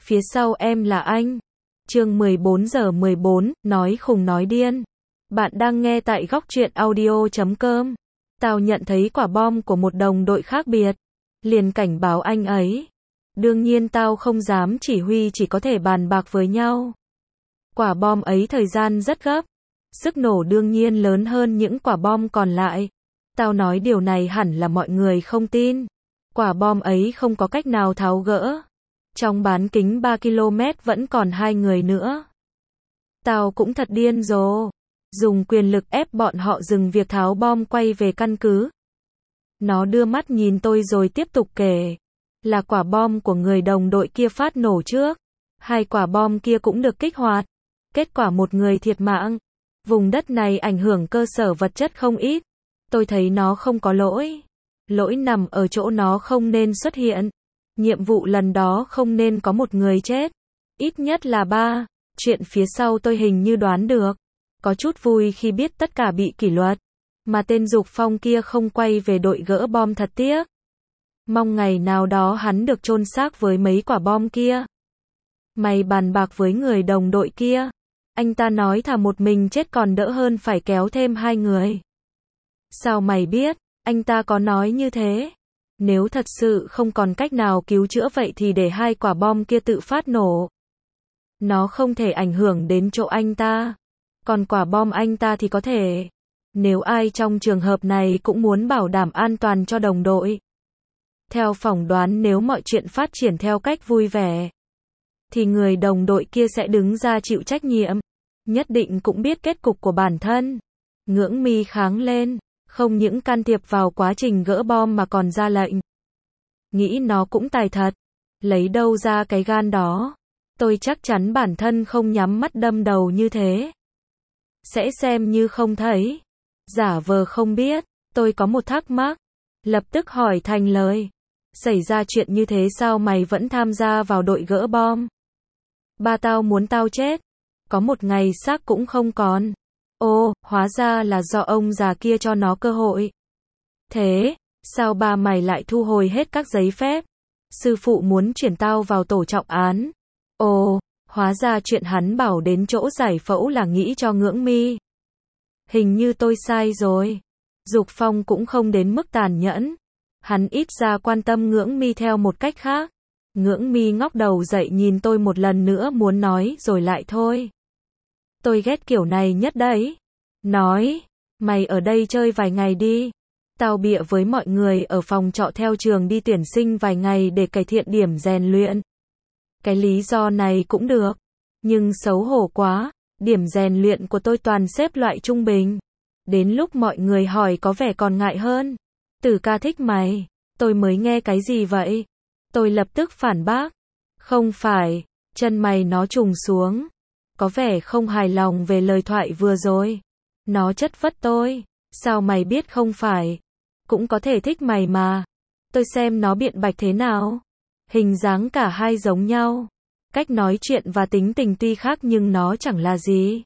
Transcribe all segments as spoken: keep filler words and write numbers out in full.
Phía sau em là anh. Chương mười bốn giờ mười bốn, nói khùng nói điên. Bạn đang nghe tại góc truyện audio chấm com. Tao nhận thấy quả bom của một đồng đội khác biệt. Liền cảnh báo anh ấy. Đương nhiên tao không dám chỉ huy, chỉ có thể bàn bạc với nhau. Quả bom ấy thời gian rất gấp. Sức nổ đương nhiên lớn hơn những quả bom còn lại. Tao nói điều này hẳn là mọi người không tin. Quả bom ấy không có cách nào tháo gỡ. Trong bán kính ba ki lô mét vẫn còn hai người nữa. Tao cũng thật điên rồ. Dùng quyền lực ép bọn họ dừng việc tháo bom, quay về căn cứ. Nó đưa mắt nhìn tôi rồi tiếp tục kể. Là quả bom của người đồng đội kia phát nổ trước. Hai quả bom kia cũng được kích hoạt. Kết quả một người thiệt mạng. Vùng đất này ảnh hưởng cơ sở vật chất không ít. Tôi thấy nó không có lỗi. Lỗi nằm ở chỗ nó không nên xuất hiện. Nhiệm vụ lần đó không nên có một người chết. Ít nhất là ba. Chuyện phía sau tôi hình như đoán được. Có chút vui khi biết tất cả bị kỷ luật. Mà tên Dục Phong kia không quay về đội gỡ bom thật tiếc. Mong ngày nào đó hắn được chôn xác với mấy quả bom kia. Mày bàn bạc với người đồng đội kia. Anh ta nói thà một mình chết còn đỡ hơn phải kéo thêm hai người. Sao mày biết? Anh ta có nói như thế. Nếu thật sự không còn cách nào cứu chữa vậy thì để hai quả bom kia tự phát nổ. Nó không thể ảnh hưởng đến chỗ anh ta. Còn quả bom anh ta thì có thể. Nếu ai trong trường hợp này cũng muốn bảo đảm an toàn cho đồng đội. Theo phỏng đoán, nếu mọi chuyện phát triển theo cách vui vẻ, thì người đồng đội kia sẽ đứng ra chịu trách nhiệm. Nhất định cũng biết kết cục của bản thân. Ngưỡng mi kháng lên. Không những can thiệp vào quá trình gỡ bom mà còn ra lệnh. Nghĩ nó cũng tài thật. Lấy đâu ra cái gan đó. Tôi chắc chắn bản thân không nhắm mắt đâm đầu như thế. Sẽ xem như không thấy. Giả vờ không biết. Tôi có một thắc mắc. Lập tức hỏi thành lời. Xảy ra chuyện như thế sao mày vẫn tham gia vào đội gỡ bom? Ba tao muốn tao chết. Có một ngày xác cũng không còn. Ồ, hóa ra là do ông già kia cho nó cơ hội. Thế, sao ba mày lại thu hồi hết các giấy phép? Sư phụ muốn chuyển tao vào tổ trọng án. Ồ, hóa ra chuyện hắn bảo đến chỗ giải phẫu là nghĩ cho Ngưỡng Mi. Hình như tôi sai rồi. Dục Phong cũng không đến mức tàn nhẫn. Hắn ít ra quan tâm Ngưỡng Mi theo một cách khác. Ngưỡng Mi ngóc đầu dậy nhìn tôi một lần nữa, muốn nói rồi lại thôi. Tôi ghét kiểu này nhất đấy. Nói, mày ở đây chơi vài ngày đi. Tao bịa với mọi người ở phòng trọ theo trường đi tuyển sinh vài ngày để cải thiện điểm rèn luyện. Cái lý do này cũng được. Nhưng xấu hổ quá, điểm rèn luyện của tôi toàn xếp loại trung bình. Đến lúc mọi người hỏi có vẻ còn ngại hơn. Tử ca thích mày. Tôi mới nghe cái gì vậy? Tôi lập tức phản bác. Không phải, chân mày nó trùng xuống. Có vẻ không hài lòng về lời thoại vừa rồi. Nó chất vấn tôi. Sao mày biết không phải? Cũng có thể thích mày mà. Tôi xem nó biện bạch thế nào. Hình dáng cả hai giống nhau. Cách nói chuyện và tính tình tuy khác nhưng nó chẳng là gì.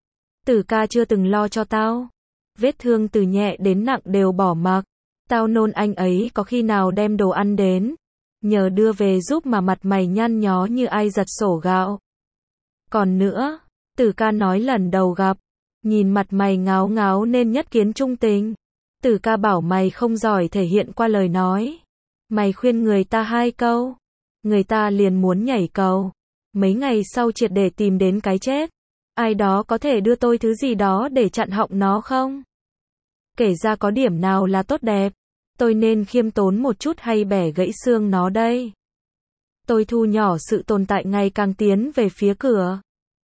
Tử ca chưa từng lo cho tao. Vết thương từ nhẹ đến nặng đều bỏ mặc. Tao nôn anh ấy có khi nào đem đồ ăn đến. Nhờ đưa về giúp mà mặt mày nhăn nhó như ai giật sổ gạo. Còn nữa, Tử ca nói lần đầu gặp, nhìn mặt mày ngáo ngáo nên nhất kiến trung tình. Tử ca bảo mày không giỏi thể hiện qua lời nói. Mày khuyên người ta hai câu, người ta liền muốn nhảy cầu. Mấy ngày sau triệt để tìm đến cái chết. Ai đó có thể đưa tôi thứ gì đó để chặn họng nó không? Kể ra có điểm nào là tốt đẹp? Tôi nên khiêm tốn một chút hay bẻ gãy xương nó đây? Tôi thu nhỏ sự tồn tại ngày càng tiến về phía cửa.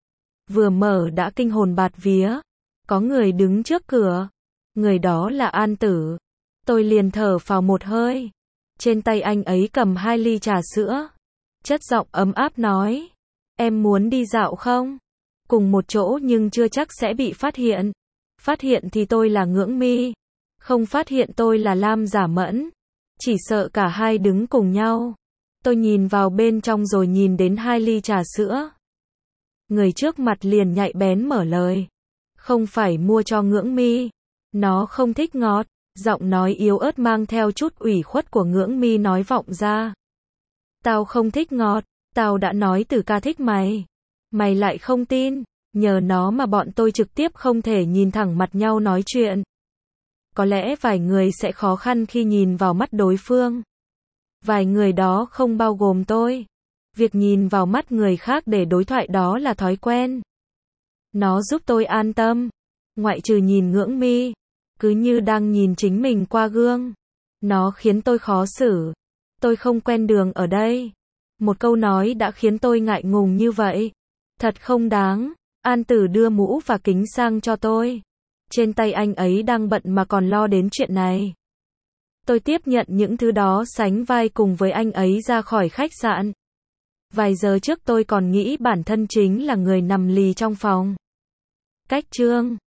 Vừa mở đã kinh hồn bạt vía. Có người đứng trước cửa. Người đó là An Tử. Tôi liền thở phào một hơi. Trên tay anh ấy cầm hai ly trà sữa. Chất giọng ấm áp nói. Em muốn đi dạo không? Cùng một chỗ nhưng chưa chắc sẽ bị phát hiện. Phát hiện thì tôi là Ngưỡng Mi. Không phát hiện tôi là Lam Giả Mẫn. Chỉ sợ cả hai đứng cùng nhau. Tôi nhìn vào bên trong rồi nhìn đến hai ly trà sữa. Người trước mặt liền nhạy bén mở lời. Không phải mua cho Ngưỡng Mi. Nó không thích ngọt. Giọng nói yếu ớt mang theo chút ủy khuất của Ngưỡng Mi nói vọng ra. Tao không thích ngọt. Tao đã nói Tử ca thích mày. Mày lại không tin. Nhờ nó mà bọn tôi trực tiếp không thể nhìn thẳng mặt nhau nói chuyện. Có lẽ vài người sẽ khó khăn khi nhìn vào mắt đối phương. Vài người đó không bao gồm tôi. Việc nhìn vào mắt người khác để đối thoại đó là thói quen. Nó giúp tôi an tâm. Ngoại trừ nhìn ngưỡng mi. Cứ như đang nhìn chính mình qua gương. Nó khiến tôi khó xử. Tôi không quen đường ở đây. Một câu nói đã khiến tôi ngại ngùng như vậy. Thật không đáng. An Tử đưa mũ và kính sang cho tôi. Trên tay anh ấy đang bận mà còn lo đến chuyện này. Tôi tiếp nhận những thứ đó sánh vai cùng với anh ấy ra khỏi khách sạn. Vài giờ trước tôi còn nghĩ bản thân chính là người nằm lì trong phòng. Cách chương